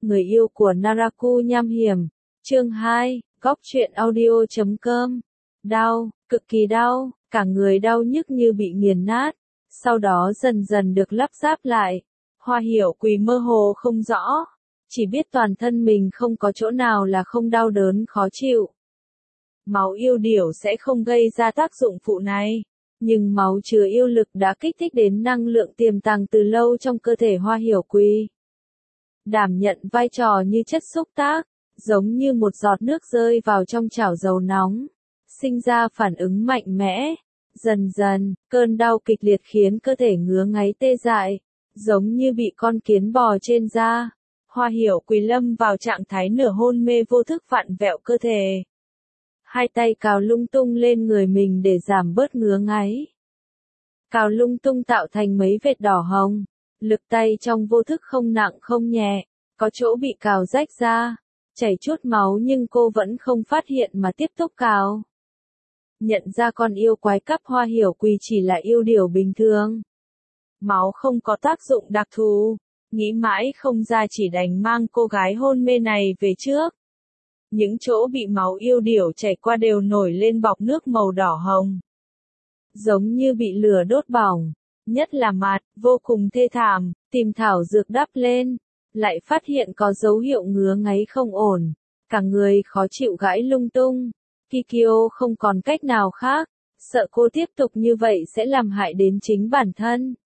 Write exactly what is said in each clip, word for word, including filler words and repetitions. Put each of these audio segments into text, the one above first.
Người yêu của Naraku nham hiểm. Chương hai, góc truyện audio chấm com. Đau, cực kỳ đau, cả người đau nhức như bị nghiền nát. Sau đó dần dần được lắp ráp lại. Hoa Hiểu Quỳ mơ hồ không rõ. Chỉ biết toàn thân mình không có chỗ nào là không đau đớn khó chịu. Máu yêu điểu sẽ không gây ra tác dụng phụ này. Nhưng máu chứa yêu lực đã kích thích đến năng lượng tiềm tàng từ lâu trong cơ thể Hoa Hiểu Quỳ. Đảm nhận vai trò như chất xúc tác, giống như một giọt nước rơi vào trong chảo dầu nóng, sinh ra phản ứng mạnh mẽ. Dần dần, cơn đau kịch liệt khiến cơ thể ngứa ngáy tê dại, giống như bị con kiến bò trên da. Hoa Hiểu Quỳ lâm vào trạng thái nửa hôn mê vô thức vặn vẹo cơ thể. Hai tay cào lung tung lên người mình để giảm bớt ngứa ngáy. Cào lung tung tạo thành mấy vệt đỏ hồng. Lực tay trong vô thức không nặng không nhẹ, có chỗ bị cào rách ra, chảy chút máu nhưng cô vẫn không phát hiện mà tiếp tục cào. Nhận ra con yêu quái cấp Hoa Hiểu Quỳ chỉ là yêu điểu bình thường. Máu không có tác dụng đặc thù, nghĩ mãi không ra chỉ đành mang cô gái hôn mê này về trước. Những chỗ bị máu yêu điểu chảy qua đều nổi lên bọt nước màu đỏ hồng. Giống như bị lửa đốt bỏng. Nhất là mặt, vô cùng thê thảm, tìm thảo dược đắp lên, lại phát hiện có dấu hiệu ngứa ngáy không ổn, cả người khó chịu gãi lung tung. Kikyo không còn cách nào khác, sợ cô tiếp tục như vậy sẽ làm hại đến chính bản thân.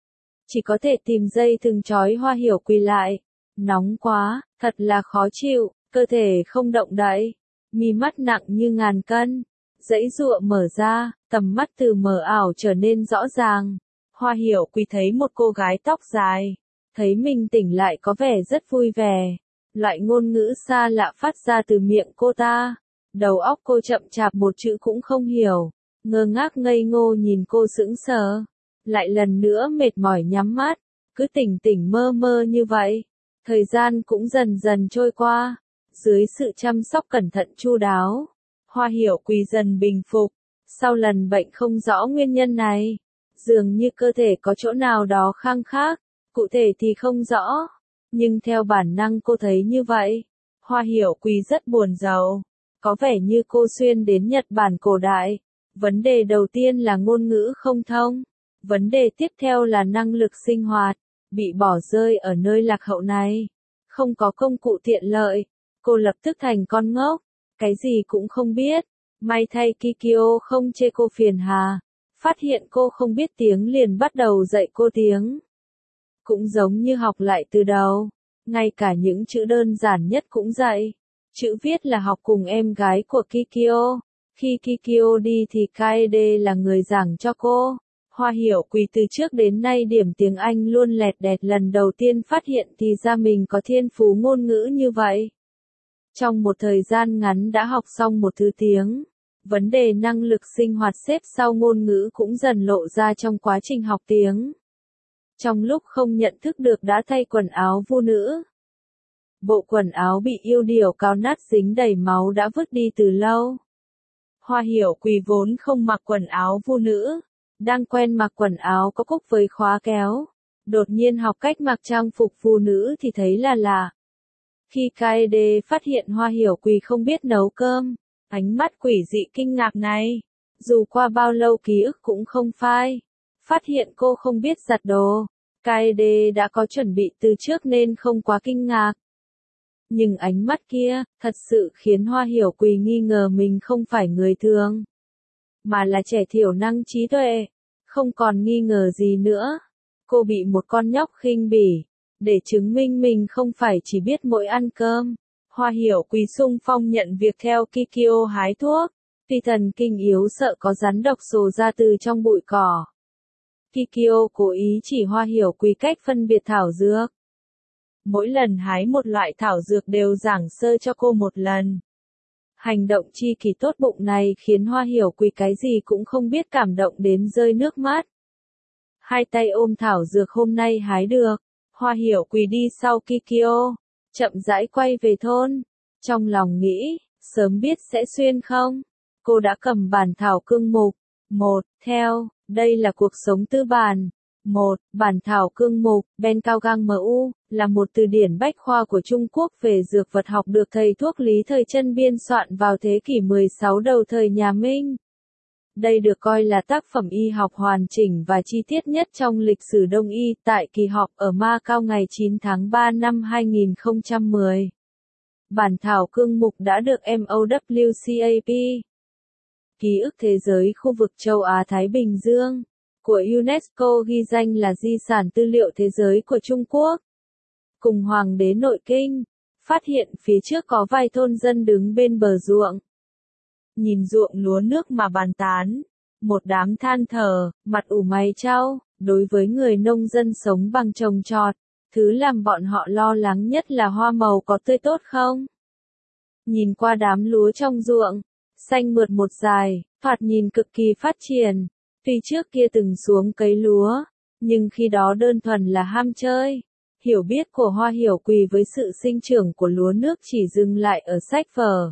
Chỉ có thể tìm dây thừng trói Hoa Hiểu Quỳ lại. Nóng quá, thật là khó chịu, cơ thể không động đậy, mi mắt nặng như ngàn cân, giãy giụa mở ra, tầm mắt từ mờ ảo trở nên rõ ràng. Hoa Hiểu Quỳ thấy một cô gái tóc dài, thấy mình tỉnh lại có vẻ rất vui vẻ. Loại ngôn ngữ xa lạ phát ra từ miệng cô ta. Đầu óc cô chậm chạp một chữ cũng không hiểu, ngơ ngác ngây ngô nhìn cô sững sờ. Lại lần nữa mệt mỏi nhắm mắt, cứ tỉnh tỉnh mơ mơ như vậy. Thời gian cũng dần dần trôi qua, dưới sự chăm sóc cẩn thận chu đáo, Hoa Hiểu Quỳ dần bình phục. Sau lần bệnh không rõ nguyên nhân này, dường như cơ thể có chỗ nào đó khăng khắc, cụ thể thì không rõ, nhưng theo bản năng cô thấy như vậy. Hoa Hiểu Quỳ rất buồn rầu, có vẻ như cô xuyên đến Nhật Bản cổ đại. Vấn đề đầu tiên là ngôn ngữ không thông, vấn đề tiếp theo là năng lực sinh hoạt, bị bỏ rơi ở nơi lạc hậu này, không có công cụ tiện lợi. Cô lập tức thành con ngốc, cái gì cũng không biết. May thay Kikyo không chê cô phiền hà. Phát hiện cô không biết tiếng liền bắt đầu dạy cô tiếng. Cũng giống như học lại từ đầu, ngay cả những chữ đơn giản nhất cũng dạy. Chữ viết là học cùng em gái của Kikyo. Khi Kikyo đi thì Kaede là người giảng cho cô. Hoa Hiểu Quỳ từ trước đến nay điểm tiếng Anh luôn lẹt đẹt, lần đầu tiên phát hiện thì ra mình có thiên phú ngôn ngữ như vậy. Trong một thời gian ngắn đã học xong một thứ tiếng. Vấn đề năng lực sinh hoạt xếp sau ngôn ngữ cũng dần lộ ra trong quá trình học tiếng. Trong lúc không nhận thức được đã thay quần áo vu nữ. Bộ quần áo bị yêu điểu cào nát dính đầy máu đã vứt đi từ lâu. Hoa Hiểu Quỳ vốn không mặc quần áo vu nữ, đang quen mặc quần áo có cúc với khóa kéo. Đột nhiên học cách mặc trang phục vu nữ thì thấy là lạ. Khi Kaede phát hiện Hoa Hiểu Quỳ không biết nấu cơm, ánh mắt quỷ dị kinh ngạc này, dù qua bao lâu ký ức cũng không phai. Phát hiện cô không biết giặt đồ, Kaede đã có chuẩn bị từ trước nên không quá kinh ngạc. Nhưng ánh mắt kia, thật sự khiến Hoa Hiểu Quỳ nghi ngờ mình không phải người thường, mà là trẻ thiểu năng trí tuệ. Không còn nghi ngờ gì nữa, cô bị một con nhóc khinh bỉ. Để chứng minh mình không phải chỉ biết mỗi ăn cơm, Hoa Hiểu Quỳ xung phong nhận việc theo Kikyo hái thuốc. Vì thần kinh yếu sợ có rắn độc sồ ra từ trong bụi cỏ. Kikyo cố ý chỉ Hoa Hiểu Quỳ cách phân biệt thảo dược. Mỗi lần hái một loại thảo dược đều giảng sơ cho cô một lần. Hành động chi kỷ tốt bụng này khiến Hoa Hiểu Quỳ cái gì cũng không biết cảm động đến rơi nước mắt. Hai tay ôm thảo dược hôm nay hái được, Hoa Hiểu Quỳ đi sau Kikyo, chậm rãi quay về thôn. Trong lòng nghĩ, sớm biết sẽ xuyên không? Cô đã cầm bản thảo cương mục. Một, theo, đây là cuộc sống tư bản. một. Bản thảo cương mục, Ben Cao Gang em u, là một từ điển bách khoa của Trung Quốc về dược vật học được thầy thuốc Lý Thời Trân biên soạn vào thế kỷ mười sáu đầu thời nhà Minh. Đây được coi là tác phẩm y học hoàn chỉnh và chi tiết nhất trong lịch sử Đông y. Tại kỳ họp ở Macau ngày chín tháng ba năm hai nghìn không trăm mười. Bản thảo cương mục đã được em o vê kép, Ký ức Thế giới khu vực châu Á-Thái Bình Dương, của UNESCO ghi danh là di sản tư liệu thế giới của Trung Quốc. Cùng Hoàng đế Nội Kinh, phát hiện phía trước có vài thôn dân đứng bên bờ ruộng. Nhìn ruộng lúa nước mà bàn tán, một đám than thở, mặt ủ mày chau. Đối với người nông dân sống bằng trồng trọt, thứ làm bọn họ lo lắng nhất là hoa màu có tươi tốt không. Nhìn qua đám lúa trong ruộng, xanh mượt một dài, thoạt nhìn cực kỳ phát triển. Tuy trước kia từng xuống cấy lúa, nhưng khi đó đơn thuần là ham chơi. Hiểu biết của Hoa Hiểu Quỳ với sự sinh trưởng của lúa nước chỉ dừng lại ở sách vở.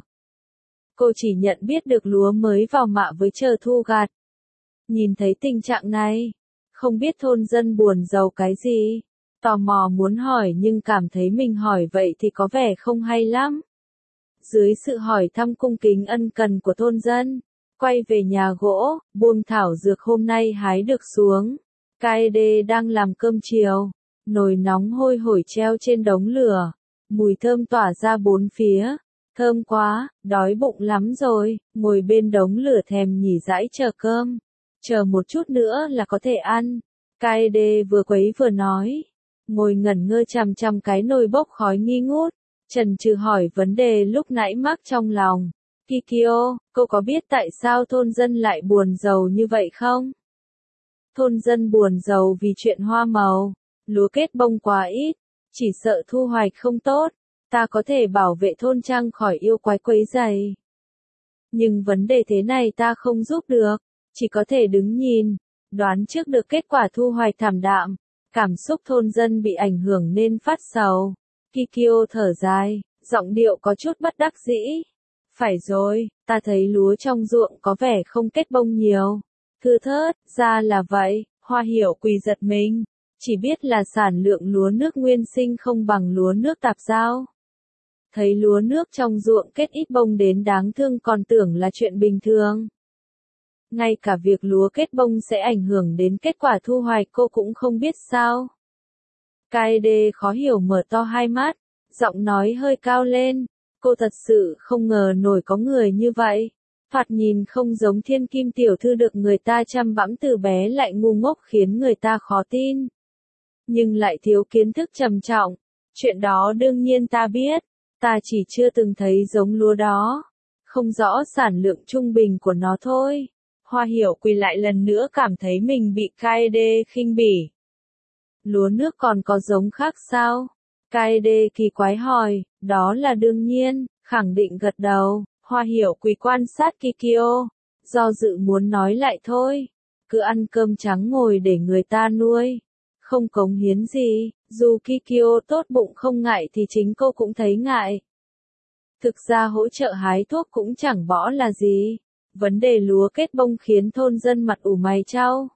Cô chỉ nhận biết được lúa mới vào mạ với chờ thu gặt. Nhìn thấy tình trạng này, không biết thôn dân buồn giàu cái gì. Tò mò muốn hỏi nhưng cảm thấy mình hỏi vậy thì có vẻ không hay lắm. Dưới sự hỏi thăm cung kính ân cần của thôn dân, quay về nhà gỗ, buông thảo dược hôm nay hái được xuống. ca e đê đang làm cơm chiều, nồi nóng hôi hổi treo trên đống lửa, mùi thơm tỏa ra bốn phía. Thơm quá, đói bụng lắm rồi, ngồi bên đống lửa thèm nhỉ dãi chờ cơm. Chờ một chút nữa là có thể ăn. ca e đê vừa quấy vừa nói. Ngồi ngẩn ngơ chằm chằm cái nồi bốc khói nghi ngút. Chần chừ hỏi vấn đề lúc nãy mắc trong lòng. Kikyo, cô có biết tại sao thôn dân lại buồn giàu như vậy không? Thôn dân buồn giàu vì chuyện hoa màu, lúa kết bông quá ít, chỉ sợ thu hoạch không tốt. Ta có thể bảo vệ thôn trang khỏi yêu quái quấy rầy. Nhưng vấn đề thế này ta không giúp được, chỉ có thể đứng nhìn, đoán trước được kết quả thu hoạch thảm đạm. Cảm xúc thôn dân bị ảnh hưởng nên phát sầu. Kikyo thở dài, giọng điệu có chút bất đắc dĩ. Phải rồi, ta thấy lúa trong ruộng có vẻ không kết bông nhiều. Thưa thớt, ra là vậy, Hoa Hiểu Quỳ giật mình. Chỉ biết là sản lượng lúa nước nguyên sinh không bằng lúa nước tạp giao. Thấy lúa nước trong ruộng kết ít bông đến đáng thương còn tưởng là chuyện bình thường. Ngay cả việc lúa kết bông sẽ ảnh hưởng đến kết quả thu hoạch cô cũng không biết sao. ca e đê khó hiểu mở to hai mắt, giọng nói hơi cao lên. Cô thật sự không ngờ nổi có người như vậy. Thoạt nhìn không giống thiên kim tiểu thư được người ta chăm bẵm từ bé lại ngu ngốc khiến người ta khó tin. Nhưng lại thiếu kiến thức trầm trọng. Chuyện đó đương nhiên ta biết. Ta chỉ chưa từng thấy giống lúa đó. Không rõ sản lượng trung bình của nó thôi. Hoa Hiểu Quỳ lại lần nữa cảm thấy mình bị ca e đê khinh bỉ. Lúa nước còn có giống khác sao? ca e đê kỳ quái hỏi, đó là đương nhiên, khẳng định gật đầu. Hoa Hiểu Quỳ quan sát Kikyo, do dự muốn nói lại thôi. Cứ ăn cơm trắng ngồi để người ta nuôi. Không cống hiến gì, dù Kikyo tốt bụng không ngại thì chính cô cũng thấy ngại. Thực ra hỗ trợ hái thuốc cũng chẳng bỏ là gì. Vấn đề lúa kết bông khiến thôn dân mặt ủ mày chau.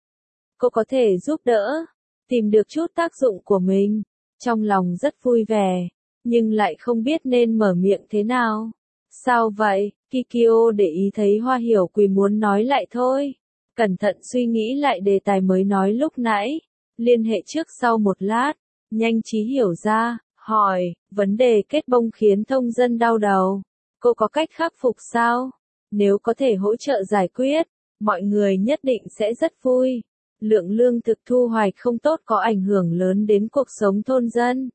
Cô có thể giúp đỡ, tìm được chút tác dụng của mình. Trong lòng rất vui vẻ, nhưng lại không biết nên mở miệng thế nào. Sao vậy? Kikyo để ý thấy Hoa Hiểu Quỳ muốn nói lại thôi. Cẩn thận suy nghĩ lại đề tài mới nói lúc nãy. Liên hệ trước sau một lát, nhanh trí hiểu ra, hỏi, vấn đề kết bông khiến thông dân đau đầu. Cô có cách khắc phục sao? Nếu có thể hỗ trợ giải quyết, mọi người nhất định sẽ rất vui. Lượng lương thực thu hoạch không tốt có ảnh hưởng lớn đến cuộc sống thôn dân.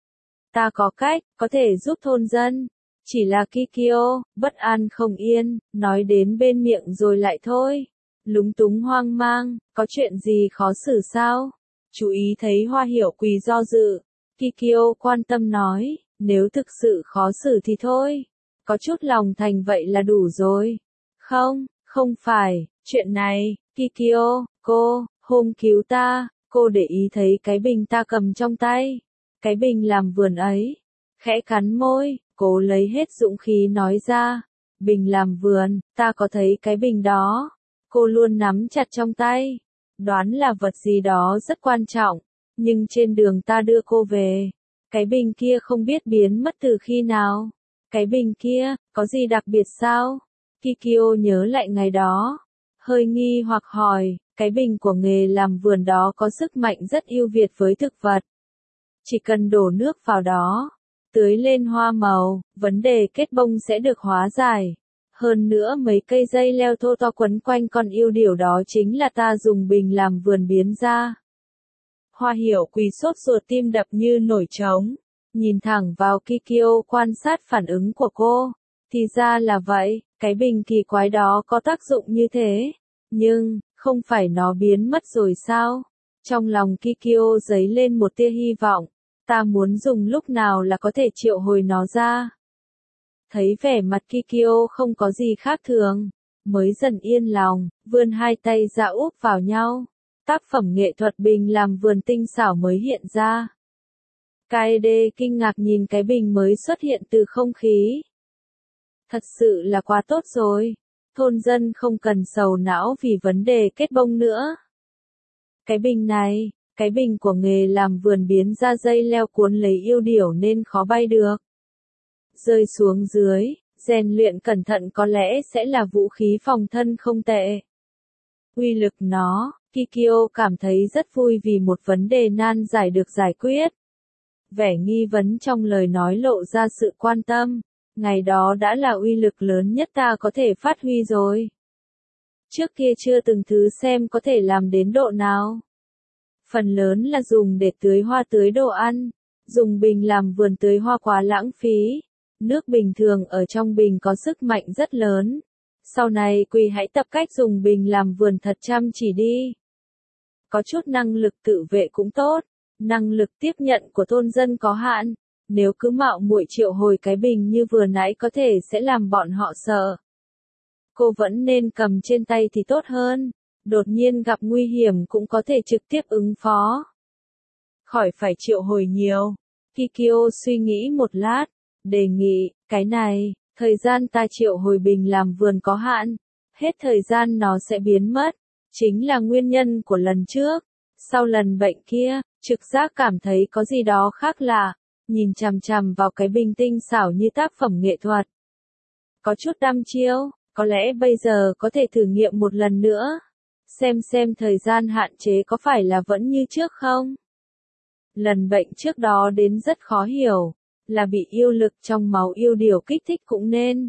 Ta có cách, có thể giúp thôn dân. Chỉ là Kikyo, bất an không yên, nói đến bên miệng rồi lại thôi. Lúng túng hoang mang, có chuyện gì khó xử sao? Chú ý thấy Hoa Hiểu Quỳ do dự. Kikyo quan tâm nói, nếu thực sự khó xử thì thôi. Có chút lòng thành vậy là đủ rồi. Không, không phải, chuyện này, Kikyo, cô, hôm cứu ta, cô để ý thấy cái bình ta cầm trong tay. Cái bình làm vườn ấy. Khẽ cắn môi, cố lấy hết dũng khí nói ra. Bình làm vườn, ta có thấy cái bình đó. Cô luôn nắm chặt trong tay. đoán là vật gì đó rất quan trọng, nhưng trên đường ta đưa cô về, cái bình kia không biết biến mất từ khi nào. Cái bình kia, có gì đặc biệt sao? Kikyo nhớ lại ngày đó, hơi nghi hoặc hỏi, cái bình của nghề làm vườn đó có sức mạnh rất ưu việt với thực vật. Chỉ cần đổ nước vào đó, tưới lên hoa màu, vấn đề kết bông sẽ được hóa giải. Hơn nữa mấy cây dây leo thô to quấn quanh con yêu điểu đó chính là ta dùng bình làm vườn biến ra. Hoa Hiểu Quỳ sốt ruột tim đập như nổi trống, nhìn thẳng vào Kikyo quan sát phản ứng của cô. Thì ra là vậy, cái bình kỳ quái đó có tác dụng như thế. Nhưng, không phải nó biến mất rồi sao? Trong lòng Kikyo dấy lên một tia hy vọng. Ta muốn dùng lúc nào là có thể triệu hồi nó ra. Thấy vẻ mặt Kikyo không có gì khác thường, mới dần yên lòng, vươn hai tay ra úp vào nhau. Tác phẩm nghệ thuật bình làm vườn tinh xảo mới hiện ra. Kaede kinh ngạc nhìn cái bình mới xuất hiện từ không khí. Thật sự là quá tốt rồi. Thôn dân không cần sầu não vì vấn đề kết bông nữa. Cái bình này, cái bình của nghề làm vườn biến ra dây leo cuốn lấy yêu điểu nên khó bay được. Rơi xuống dưới, rèn luyện cẩn thận có lẽ sẽ là vũ khí phòng thân không tệ. Uy lực nó, Kikyo cảm thấy rất vui vì một vấn đề nan giải được giải quyết. Vẻ nghi vấn trong lời nói lộ ra sự quan tâm. Ngày đó đã là uy lực lớn nhất ta có thể phát huy rồi. Trước kia chưa từng thứ xem có thể làm đến độ nào. Phần lớn là dùng để tưới hoa tưới đồ ăn. Dùng bình làm vườn tưới hoa quá lãng phí. Nước bình thường ở trong bình có sức mạnh rất lớn. Sau này Quỳ hãy tập cách dùng bình làm vườn thật chăm chỉ đi. Có chút năng lực tự vệ cũng tốt. Năng lực tiếp nhận của thôn dân có hạn. Nếu cứ mạo muội triệu hồi cái bình như vừa nãy có thể sẽ làm bọn họ sợ. Cô vẫn nên cầm trên tay thì tốt hơn. Đột nhiên gặp nguy hiểm cũng có thể trực tiếp ứng phó. Khỏi phải triệu hồi nhiều. Kikyo suy nghĩ một lát. Đề nghị, cái này, thời gian ta triệu hồi bình làm vườn có hạn. Hết thời gian nó sẽ biến mất. Chính là nguyên nhân của lần trước. Sau lần bệnh kia, trực giác cảm thấy có gì đó khác lạ. Nhìn chằm chằm vào cái bình tinh xảo như tác phẩm nghệ thuật. Có chút đăm chiêu, có lẽ bây giờ có thể thử nghiệm một lần nữa. Xem xem thời gian hạn chế có phải là vẫn như trước không? Lần bệnh trước đó đến rất khó hiểu, là bị yêu lực trong máu yêu điểu kích thích cũng nên.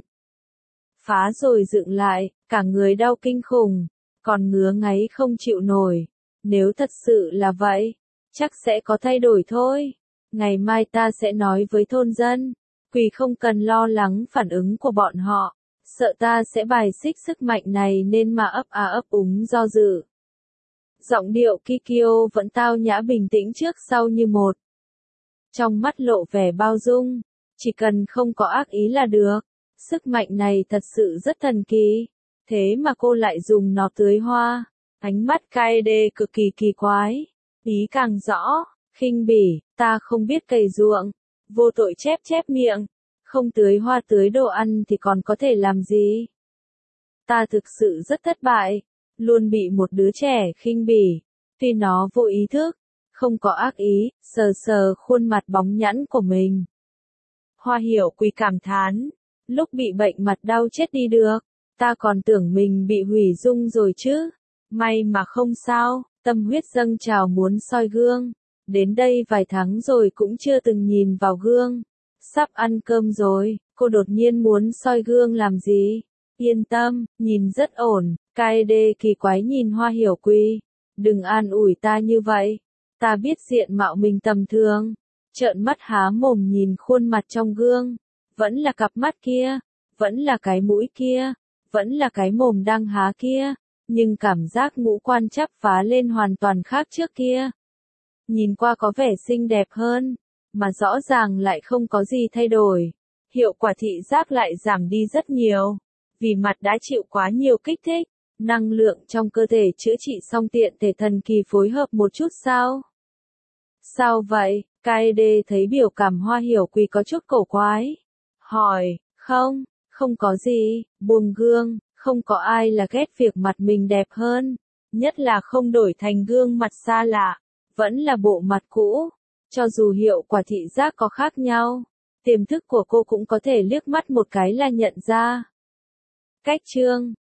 Phá rồi dựng lại, cả người đau kinh khủng, còn ngứa ngáy không chịu nổi. Nếu thật sự là vậy, chắc sẽ có thay đổi thôi. Ngày mai ta sẽ nói với thôn dân, Quỳ không cần lo lắng phản ứng của bọn họ, sợ ta sẽ bài xích sức mạnh này nên mà ấp à ấp úng do dự. Giọng điệu Kikyo vẫn tao nhã bình tĩnh trước sau như một. Trong mắt lộ vẻ bao dung, chỉ cần không có ác ý là được. Sức mạnh này thật sự rất thần kỳ, thế mà cô lại dùng nó tưới hoa. Ánh mắt Kaede cực kỳ kỳ quái, ý càng rõ. Khinh bỉ, ta không biết cày ruộng, vô tội chép chép miệng, không tưới hoa tưới đồ ăn thì còn có thể làm gì? Ta thực sự rất thất bại, luôn bị một đứa trẻ khinh bỉ, tuy nó vô ý thức, không có ác ý, sờ sờ khuôn mặt bóng nhẵn của mình. Hoa Hiểu Quỳ cảm thán, lúc bị bệnh mặt đau chết đi được, ta còn tưởng mình bị hủy dung rồi chứ, may mà không sao, tâm huyết dâng trào muốn soi gương. Đến đây vài tháng rồi cũng chưa từng nhìn vào gương. Sắp ăn cơm rồi, cô đột nhiên muốn soi gương làm gì? Yên tâm, nhìn rất ổn. Kaede kỳ quái nhìn Hoa Hiểu Quỳ. Đừng an ủi ta như vậy. Ta biết diện mạo mình tầm thường. Trợn mắt há mồm nhìn khuôn mặt trong gương. Vẫn là cặp mắt kia. Vẫn là cái mũi kia. Vẫn là cái mồm đang há kia. Nhưng cảm giác ngũ quan chắp phá lên hoàn toàn khác trước kia. Nhìn qua có vẻ xinh đẹp hơn, mà rõ ràng lại không có gì thay đổi. Hiệu quả thị giác lại giảm đi rất nhiều, vì mặt đã chịu quá nhiều kích thích. Năng lượng trong cơ thể chữa trị xong tiện thể thần kỳ phối hợp một chút sao? Sao vậy? Kaede thấy biểu cảm Hoa Hiểu Quỳ có chút cổ quái. Hỏi, không, không có gì, buông gương, không có ai là ghét việc mặt mình đẹp hơn. Nhất là không đổi thành gương mặt xa lạ, vẫn là bộ mặt cũ. Cho dù hiệu quả thị giác có khác nhau, tiềm thức của cô cũng có thể liếc mắt một cái là nhận ra. Cách chương